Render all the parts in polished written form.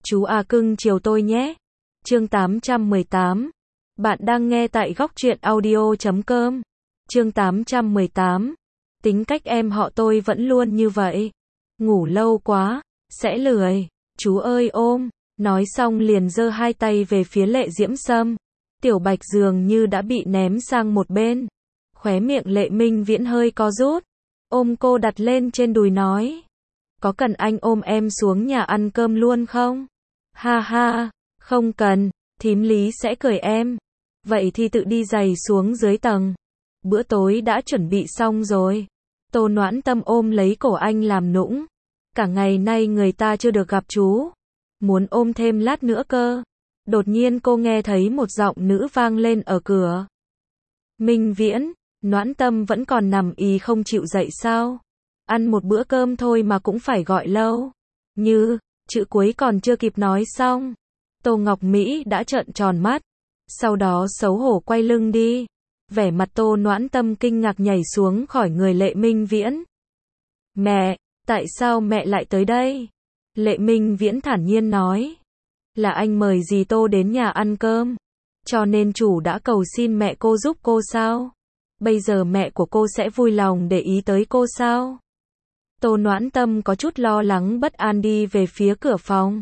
Chú A cưng chiều tôi nhé. Chương 818. Bạn đang nghe tại góc truyện audio.com. Chương 818. Tính cách em họ tôi vẫn luôn như vậy. Ngủ lâu quá, sẽ lười. Chú ơi ôm. Nói xong liền giơ hai tay về phía Lệ Diễm Sâm. Tiểu Bạch dường như đã bị ném sang một bên. Khóe miệng Lệ Minh Viễn hơi co rút. Ôm cô đặt lên trên đùi nói. Có cần anh ôm em xuống nhà ăn cơm luôn không? Ha ha, không cần, thím Lý sẽ cười em. Vậy thì tự đi giày xuống dưới tầng. Bữa tối đã chuẩn bị xong rồi. Tô Noãn Tâm ôm lấy cổ anh làm nũng. Cả ngày nay người ta chưa được gặp chú. Muốn ôm thêm lát nữa cơ. Đột nhiên cô nghe thấy một giọng nữ vang lên ở cửa. Minh Viễn, Noãn Tâm vẫn còn nằm ì không chịu dậy sao? Ăn một bữa cơm thôi mà cũng phải gọi lâu. Như, chữ cuối còn chưa kịp nói xong. Tô Ngọc Mỹ đã trợn tròn mắt. Sau đó xấu hổ quay lưng đi. Vẻ mặt Tô Noãn Tâm kinh ngạc nhảy xuống khỏi người Lệ Minh Viễn. Mẹ, tại sao mẹ lại tới đây? Lệ Minh Viễn thản nhiên nói. Là anh mời dì Tô đến nhà ăn cơm. Cho nên chủ đã cầu xin mẹ cô giúp cô sao? Bây giờ mẹ của cô sẽ vui lòng để ý tới cô sao? Tô Noãn Tâm có chút lo lắng bất an đi về phía cửa phòng.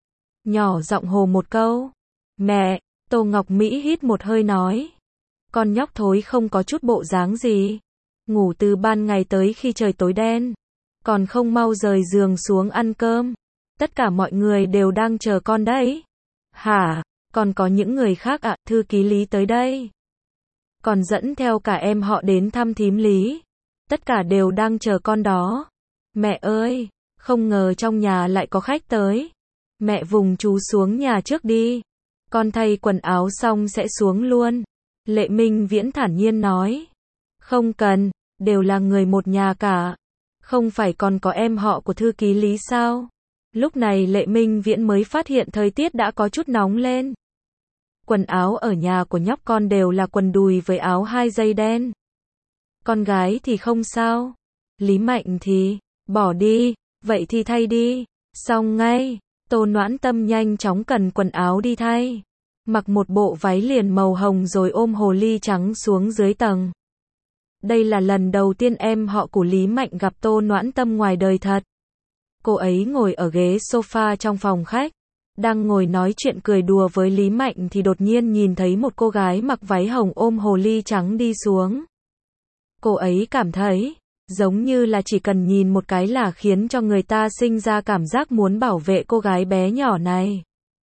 Nhỏ giọng hồ một câu. Mẹ, Tô Ngọc Mỹ hít một hơi nói. Con nhóc thối không có chút bộ dáng gì. Ngủ từ ban ngày tới khi trời tối đen. Còn không mau rời giường xuống ăn cơm. Tất cả mọi người đều đang chờ con đấy. Hả, còn có những người khác ạ, thư ký Lý tới đây. Còn dẫn theo cả em họ đến thăm thím Lý. Tất cả đều đang chờ con đó. Mẹ ơi, không ngờ trong nhà lại có khách tới. Mẹ vùng chú xuống nhà trước đi. Con thay quần áo xong sẽ xuống luôn. Lệ Minh Viễn thản nhiên nói. Không cần, đều là người một nhà cả. Không phải còn có em họ của thư ký Lý sao? Lúc này Lệ Minh Viễn mới phát hiện thời tiết đã có chút nóng lên. Quần áo ở nhà của nhóc con đều là quần đùi với áo 2 dây đen. Con gái thì không sao. Lý Mạnh thì, bỏ đi, vậy thì thay đi. Xong ngay, Tô Noãn Tâm nhanh chóng cần quần áo đi thay. Mặc một bộ váy liền màu hồng rồi ôm hồ ly trắng xuống dưới tầng. Đây là lần đầu tiên em họ của Lý Mạnh gặp Tô Noãn Tâm ngoài đời thật. Cô ấy ngồi ở ghế sofa trong phòng khách. Đang ngồi nói chuyện cười đùa với Lý Mạnh thì đột nhiên nhìn thấy một cô gái mặc váy hồng ôm hồ ly trắng đi xuống. Cô ấy cảm thấy, giống như là chỉ cần nhìn một cái là khiến cho người ta sinh ra cảm giác muốn bảo vệ cô gái bé nhỏ này.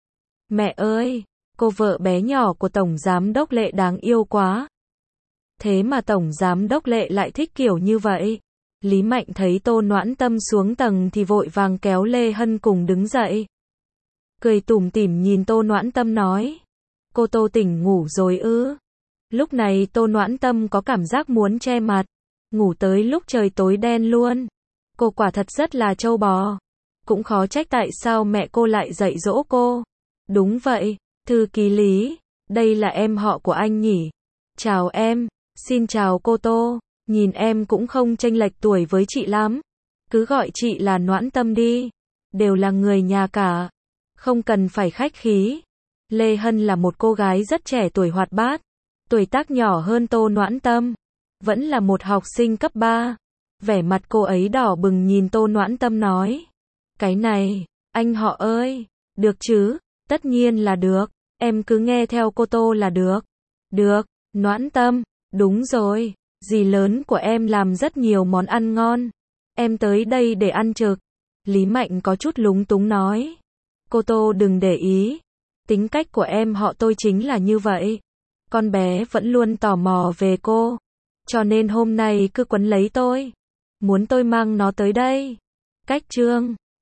Mẹ ơi, cô vợ bé nhỏ của Tổng Giám Đốc Lệ đáng yêu quá. Thế mà Tổng Giám Đốc Lệ lại thích kiểu như vậy. Lý Mạnh thấy Tô Noãn Tâm xuống tầng thì vội vàng kéo Lê Hân cùng đứng dậy. Cười tủm tỉm nhìn Tô Noãn Tâm nói. Cô Tô tỉnh ngủ rồi ư? Lúc này Tô Noãn Tâm có cảm giác muốn che mặt. Ngủ tới lúc trời tối đen luôn. Cô quả thật rất là trâu bò. Cũng khó trách tại sao mẹ cô lại dạy dỗ cô. Đúng vậy, thư ký Lý, đây là em họ của anh nhỉ? Chào em, xin chào cô Tô. Nhìn em cũng không chênh lệch tuổi với chị lắm. Cứ gọi chị là Noãn Tâm đi. Đều là người nhà cả. Không cần phải khách khí. Lê Hân là một cô gái rất trẻ tuổi hoạt bát. Tuổi tác nhỏ hơn Tô Noãn Tâm. Vẫn là một học sinh cấp 3. Vẻ mặt cô ấy đỏ bừng nhìn Tô Noãn Tâm nói. Cái này, anh họ ơi. Được chứ, tất nhiên là được. Em cứ nghe theo cô Tô là được. Được, Noãn Tâm, đúng rồi. Dì lớn của em làm rất nhiều món ăn ngon. Em tới đây để ăn trực. Lý Mạnh có chút lúng túng nói. Cô Tô đừng để ý. Tính cách của em họ tôi chính là như vậy. Con bé vẫn luôn tò mò về cô. Cho nên hôm nay cứ quấn lấy tôi. Muốn tôi mang nó tới đây. Cách trương.